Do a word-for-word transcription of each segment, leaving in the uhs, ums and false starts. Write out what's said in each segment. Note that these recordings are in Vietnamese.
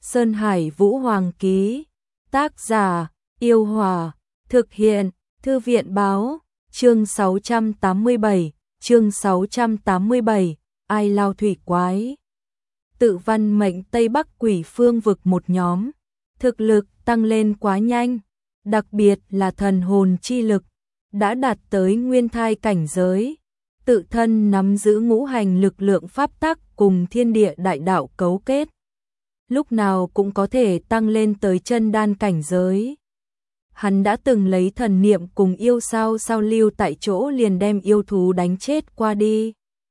Sơn Hải Vũ Hoàng ký. Tác giả: Yêu Hòa. Thực hiện: Thư viện báo. Chương sáu trăm tám mươi bảy. Chương sáu trăm tám mươi bảy. Ai lao thủy quái. Tự văn mệnh Tây Bắc Quỷ Phương vực một nhóm. Thực lực tăng lên quá nhanh, đặc biệt là thần hồn chi lực, đã đạt tới nguyên thai cảnh giới. Tự thân nắm giữ ngũ hành lực lượng pháp tắc cùng thiên địa đại đạo cấu kết. Lúc nào cũng có thể tăng lên tới chân đan cảnh giới. Hắn đã từng lấy thần niệm cùng yêu sao sao lưu tại chỗ liền đem yêu thú đánh chết qua đi.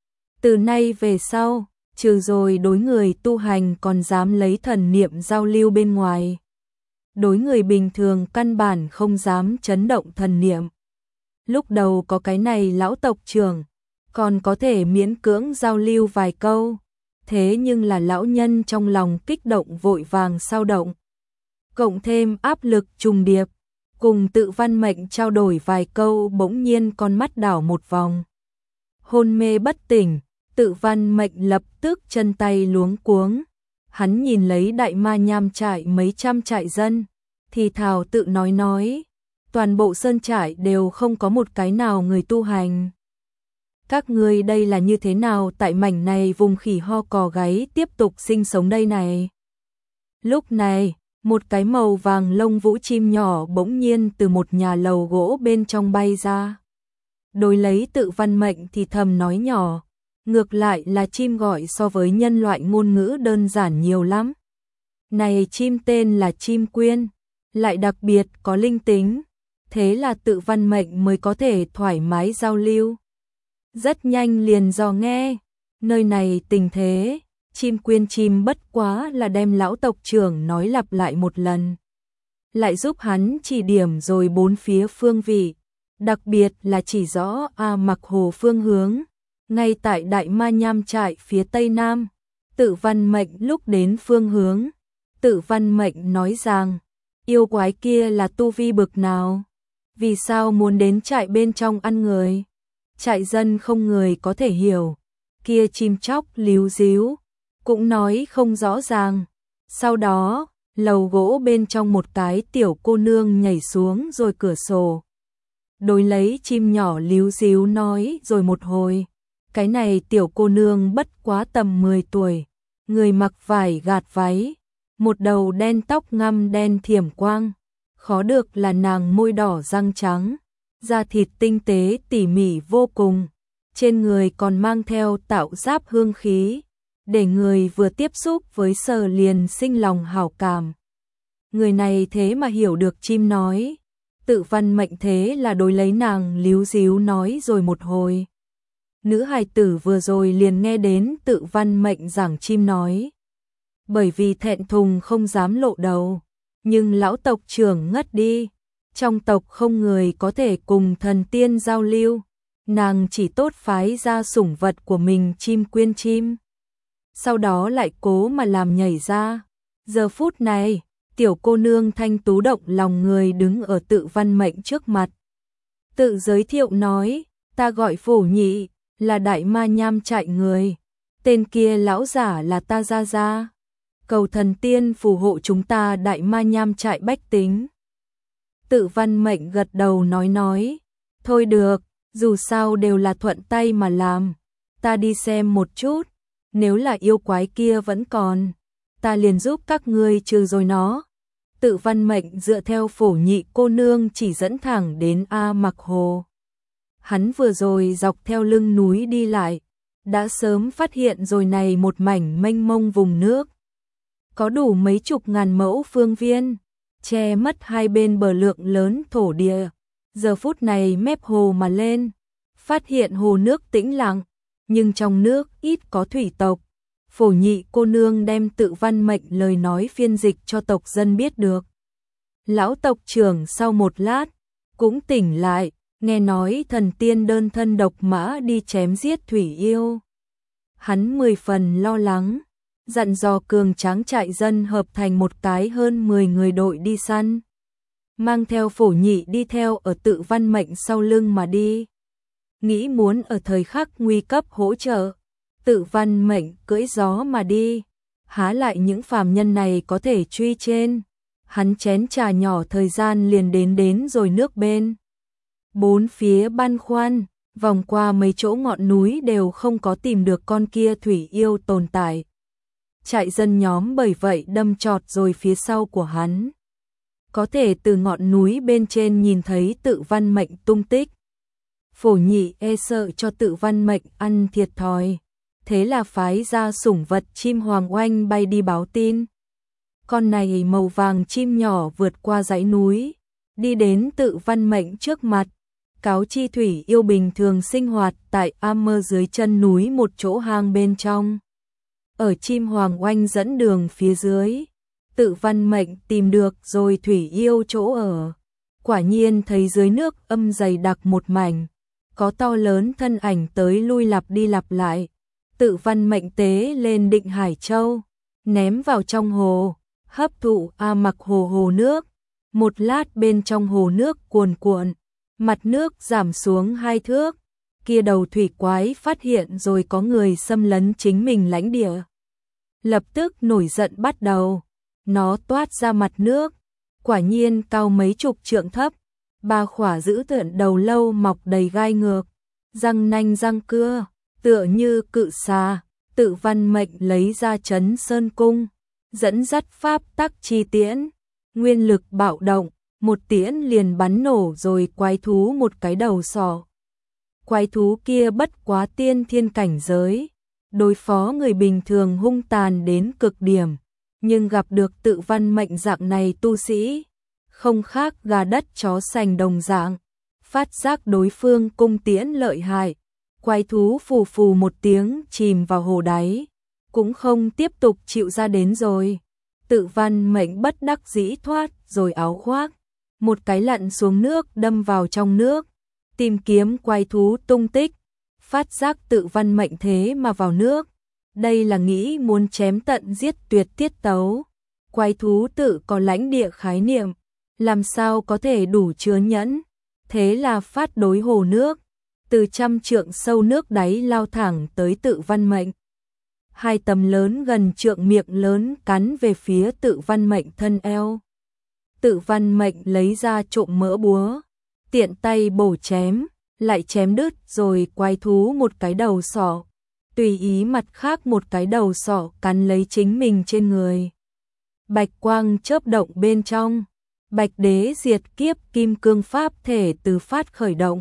Từ nay về sau, trừ rồi đối người tu hành còn dám lấy thần niệm giao lưu bên ngoài. Đối người bình thường căn bản không dám chấn động thần niệm. Lúc đầu có cái này lão tộc trưởng, còn có thể miễn cưỡng giao lưu vài câu. Thế nhưng là lão nhân trong lòng kích động vội vàng sao động. Cộng thêm áp lực trùng điệp, cùng tự văn mệnh trao đổi vài câu bỗng nhiên con mắt đảo một vòng. Hôn mê bất tỉnh, tự văn mệnh lập tức chân tay luống cuống. Hắn nhìn lấy đại ma nham trại mấy trăm trại dân, thì thào tự nói nói, toàn bộ sơn trại đều không có một cái nào người tu hành. Các ngươi đây là như thế nào tại mảnh này vùng khỉ ho cò gáy tiếp tục sinh sống đây này? Lúc này, một cái màu vàng lông vũ chim nhỏ bỗng nhiên từ một nhà lầu gỗ bên trong bay ra. Đối lấy tự văn mệnh thì thầm nói nhỏ, ngược lại là chim gọi so với nhân loại ngôn ngữ đơn giản nhiều lắm. Này chim tên là chim quyên, lại đặc biệt có linh tính, thế là tự văn mệnh mới có thể thoải mái giao lưu. Rất nhanh liền dò nghe, nơi này tình thế, chim quyên chim bất quá là đem lão tộc trưởng nói lặp lại một lần. Lại giúp hắn chỉ điểm rồi bốn phía phương vị, đặc biệt là chỉ rõ A Mặc Hồ phương hướng, ngay tại đại ma nham trại phía tây nam. Tự văn mệnh lúc đến phương hướng, tự văn mệnh nói rằng, yêu quái kia là tu vi bực nào? Vì sao muốn đến trại bên trong ăn người? Trại dân không người có thể hiểu, kia chim chóc líu díu, cũng nói không rõ ràng. Sau đó, lầu gỗ bên trong một cái tiểu cô nương nhảy xuống rồi cửa sổ. Đối lấy chim nhỏ líu díu nói rồi một hồi, cái này tiểu cô nương bất quá tầm mười tuổi, người mặc vải gạt váy, một đầu đen tóc ngăm đen thiểm quang, khó được là nàng môi đỏ răng trắng. Da thịt tinh tế tỉ mỉ vô cùng, trên người còn mang theo tạo giáp hương khí, để người vừa tiếp xúc với sờ liền sinh lòng hảo cảm. Người này thế mà hiểu được chim nói, tự văn mệnh thế là đối lấy nàng líu díu nói rồi một hồi. Nữ hài tử vừa rồi liền nghe đến tự văn mệnh giảng chim nói. Bởi vì thẹn thùng không dám lộ đầu, nhưng lão tộc trưởng ngất đi. Trong tộc không người có thể cùng thần tiên giao lưu, nàng chỉ tốt phái ra sủng vật của mình chim quyên chim. Sau đó lại cố mà làm nhảy ra. Giờ phút này, tiểu cô nương thanh tú động lòng người đứng ở tự văn mệnh trước mặt. Tự giới thiệu nói, ta gọi Phổ Nhị, là đại ma nham trại người. Tên kia lão giả là ta gia gia. Cầu thần tiên phù hộ chúng ta đại ma nham trại bách tính. Tự văn mệnh gật đầu nói nói, thôi được, dù sao đều là thuận tay mà làm, ta đi xem một chút, nếu là yêu quái kia vẫn còn, ta liền giúp các ngươi trừ rồi nó. Tự văn mệnh dựa theo Phổ Nhị cô nương chỉ dẫn thẳng đến A Mặc Hồ. Hắn vừa rồi dọc theo lưng núi đi lại, đã sớm phát hiện rồi này một mảnh mênh mông vùng nước. Có đủ mấy chục ngàn mẫu phương viên, che mất hai bên bờ lượng lớn thổ địa. Giờ phút này mép hồ mà lên, phát hiện hồ nước tĩnh lặng, nhưng trong nước ít có thủy tộc. Phổ Nhị cô nương đem tự văn mệnh lời nói phiên dịch cho tộc dân biết được. Lão tộc trưởng sau một lát, cũng tỉnh lại, nghe nói thần tiên đơn thân độc mã đi chém giết thủy yêu. Hắn mười phần lo lắng, dặn dò cường tráng trại dân hợp thành một cái hơn mười người đội đi săn. Mang theo Phổ Nhị đi theo ở tự văn mệnh sau lưng mà đi. Nghĩ muốn ở thời khắc nguy cấp hỗ trợ, tự văn mệnh cưỡi gió mà đi. há lại những phàm nhân này có thể truy trên. Hắn chén trà nhỏ thời gian liền đến đến rồi nước bên. Bốn phía băn khoăn, vòng qua mấy chỗ ngọn núi đều không có tìm được con kia thủy yêu tồn tại. Trại dân nhóm bởi vậy đâm chọt rồi phía sau của hắn. Có thể từ ngọn núi bên trên nhìn thấy Tự Văn Mệnh tung tích. Phổ Nhị e sợ cho Tự Văn Mệnh ăn thiệt thòi, thế là phái ra sủng vật chim hoàng oanh bay đi báo tin. Con này màu vàng chim nhỏ vượt qua dãy núi, đi đến Tự Văn Mệnh trước mặt, cáo chi thủy yêu bình thường sinh hoạt tại am mơ dưới chân núi một chỗ hang bên trong. Ở chim hoàng oanh dẫn đường phía dưới, Tự Văn Mệnh tìm được rồi thủy yêu chỗ ở. Quả nhiên thấy dưới nước âm dày đặc một mảnh, có to lớn thân ảnh tới lui lặp đi lặp lại. Tự Văn Mệnh tế lên Định Hải Châu, ném vào trong hồ, hấp thụ a mặc hồ hồ nước. Một lát bên trong hồ nước cuồn cuộn, mặt nước giảm xuống hai thước. Kia đầu thủy quái phát hiện rồi có người xâm lấn chính mình lãnh địa. Lập tức nổi giận bắt đầu. Nó toát ra mặt nước, quả nhiên cao mấy chục trượng thấp, ba khỏa dữ tợn đầu lâu mọc đầy gai ngược, răng nanh răng cưa, tựa như cự xà. Tự Văn Mệnh lấy ra Trấn Sơn Cung, dẫn dắt pháp tắc chi tiễn, nguyên lực bạo động, một tiễn liền bắn nổ rồi quái thú một cái đầu sọ. Quái thú kia bất quá tiên thiên cảnh giới, đối phó người bình thường hung tàn đến cực điểm. Nhưng gặp được Tự Văn Mệnh dạng này tu sĩ, không khác gà đất chó sành đồng dạng, phát giác đối phương cung tiễn lợi hại, quái thú phù phù một tiếng chìm vào hồ đáy, cũng không tiếp tục chịu ra đến rồi. Tự Văn Mệnh bất đắc dĩ thoát rồi áo khoác, một cái lặn xuống nước đâm vào trong nước, tìm kiếm quái thú tung tích, phát giác Tự Văn Mệnh thế mà vào nước. Đây là nghĩ muốn chém tận giết tuyệt tiết tấu. Quái thú tự có lãnh địa khái niệm, làm sao có thể đủ chứa nhẫn. Thế là phát đối hồ nước, từ trăm trượng sâu nước đáy lao thẳng tới Tự Văn Mệnh. Hai tấm lớn gần trượng miệng lớn cắn về phía Tự Văn Mệnh thân eo. Tự Văn Mệnh lấy ra trộm mỡ búa, tiện tay bổ chém, lại chém đứt rồi quái thú một cái đầu sọ. Tùy ý mặt khác một cái đầu sọ cắn lấy chính mình trên người. Bạch quang chớp động bên trong, Bạch Đế diệt kiếp kim cương pháp thể từ phát khởi động.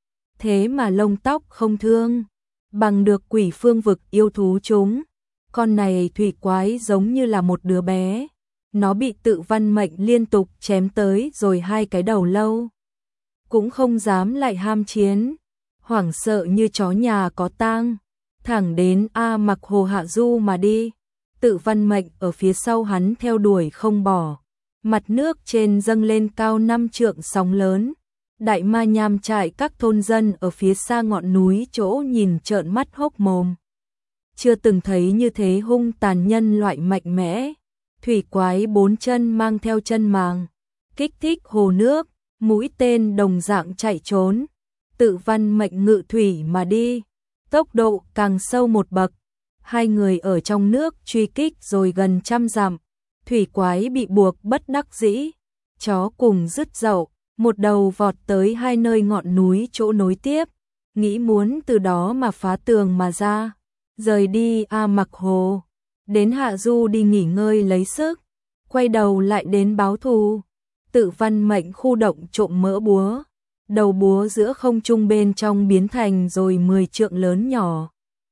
Thế mà lông tóc không thương, bằng được quỷ phương vực yêu thú chúng. Con này thủy quái giống như là một đứa bé, nó bị Tự Văn Mệnh liên tục chém tới rồi hai cái đầu lâu. Cũng không dám lại ham chiến, hoảng sợ như chó nhà có tang. Thẳng đến A Mặc Hồ hạ du mà đi. Tự Văn Mệnh ở phía sau hắn theo đuổi không bỏ. Mặt nước trên dâng lên cao năm trượng sóng lớn. Đại ma nham trại các thôn dân ở phía xa ngọn núi chỗ nhìn trợn mắt hốc mồm. Chưa từng thấy như thế hung tàn nhân loại mạnh mẽ. Thủy quái bốn chân mang theo chân màng, kích thích hồ nước, mũi tên đồng dạng chạy trốn. Tự Văn Mệnh ngự thủy mà đi, tốc độ càng sâu một bậc. Hai người ở trong nước truy kích rồi gần trăm dặm. Thủy quái bị buộc bất đắc dĩ, chó cùng dứt dậu, một đầu vọt tới hai nơi ngọn núi chỗ nối tiếp, nghĩ muốn từ đó mà phá tường mà ra, rời đi A Mặc Hồ, đến hạ du đi nghỉ ngơi lấy sức, quay đầu lại đến báo thù. Tự Văn Mệnh khu động trộm mỡ búa, đầu búa giữa không trung bên trong biến thành rồi mười trượng lớn nhỏ.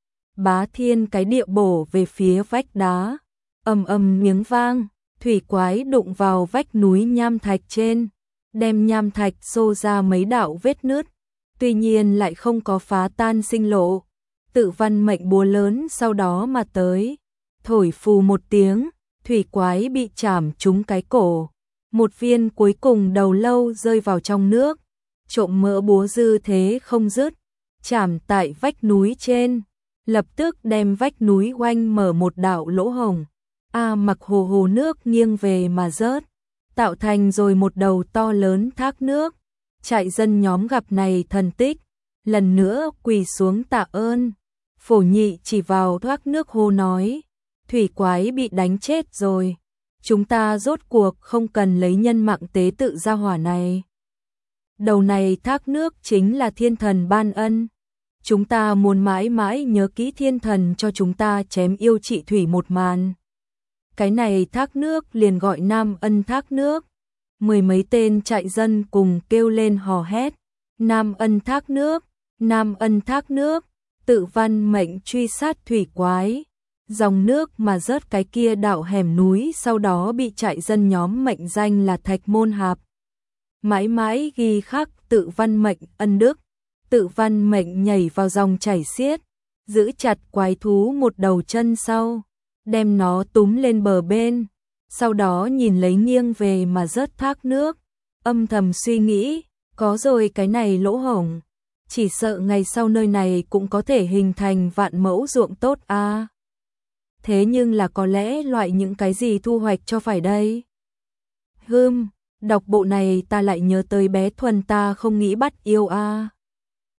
Bá thiên cái địa bổ về phía vách đá, ầm ầm miếng vang, thủy quái đụng vào vách núi nham thạch trên, đem nham thạch xô ra mấy đạo vết nứt, tuy nhiên lại không có phá tan sinh lộ. Tự Văn Mệnh búa lớn sau đó mà tới, thổi phù một tiếng, thủy quái bị chảm trúng cái cổ, một viên cuối cùng đầu lâu rơi vào trong nước. Trộm mỡ búa dư thế không dứt, chạm tại vách núi trên, lập tức đem vách núi oanh mở một đạo lỗ hổng. A Mặc Hồ hồ nước nghiêng về mà rớt, tạo thành rồi một đầu to lớn thác nước. Trại dân nhóm gặp này thần tích, lần nữa quỳ xuống tạ ơn. Phổ Nhị chỉ vào thoát nước hồ nói, thủy quái bị đánh chết rồi. Chúng ta rốt cuộc không cần lấy nhân mạng tế tự gia hỏa này. Đầu này thác nước chính là thiên thần ban ân. Chúng ta muốn mãi mãi nhớ kỹ thiên thần cho chúng ta chém yêu trị thủy một màn. Cái này thác nước liền gọi Nam Ân thác nước. Mười mấy tên trại dân cùng kêu lên hò hét. Nam Ân thác nước, Nam Ân thác nước, tự văn mệnh truy sát thủy quái. Dòng nước mà rớt cái kia đạo hẻm núi sau đó bị trại dân nhóm mệnh danh là Thạch Môn Hạp. Mãi mãi ghi khắc tự văn mệnh ân đức, tự văn mệnh nhảy vào dòng chảy xiết, giữ chặt quái thú một đầu chân sau, đem nó túm lên bờ bên, sau đó nhìn lấy nghiêng về mà rớt thác nước, âm thầm suy nghĩ, có rồi cái này lỗ hổng, chỉ sợ ngày sau nơi này cũng có thể hình thành vạn mẫu ruộng tốt a. À. Thế nhưng là có lẽ loại những cái gì thu hoạch cho phải đây? Hừm, đọc bộ này ta lại nhớ tới bé Thuần ta không nghĩ bắt yêu a. À.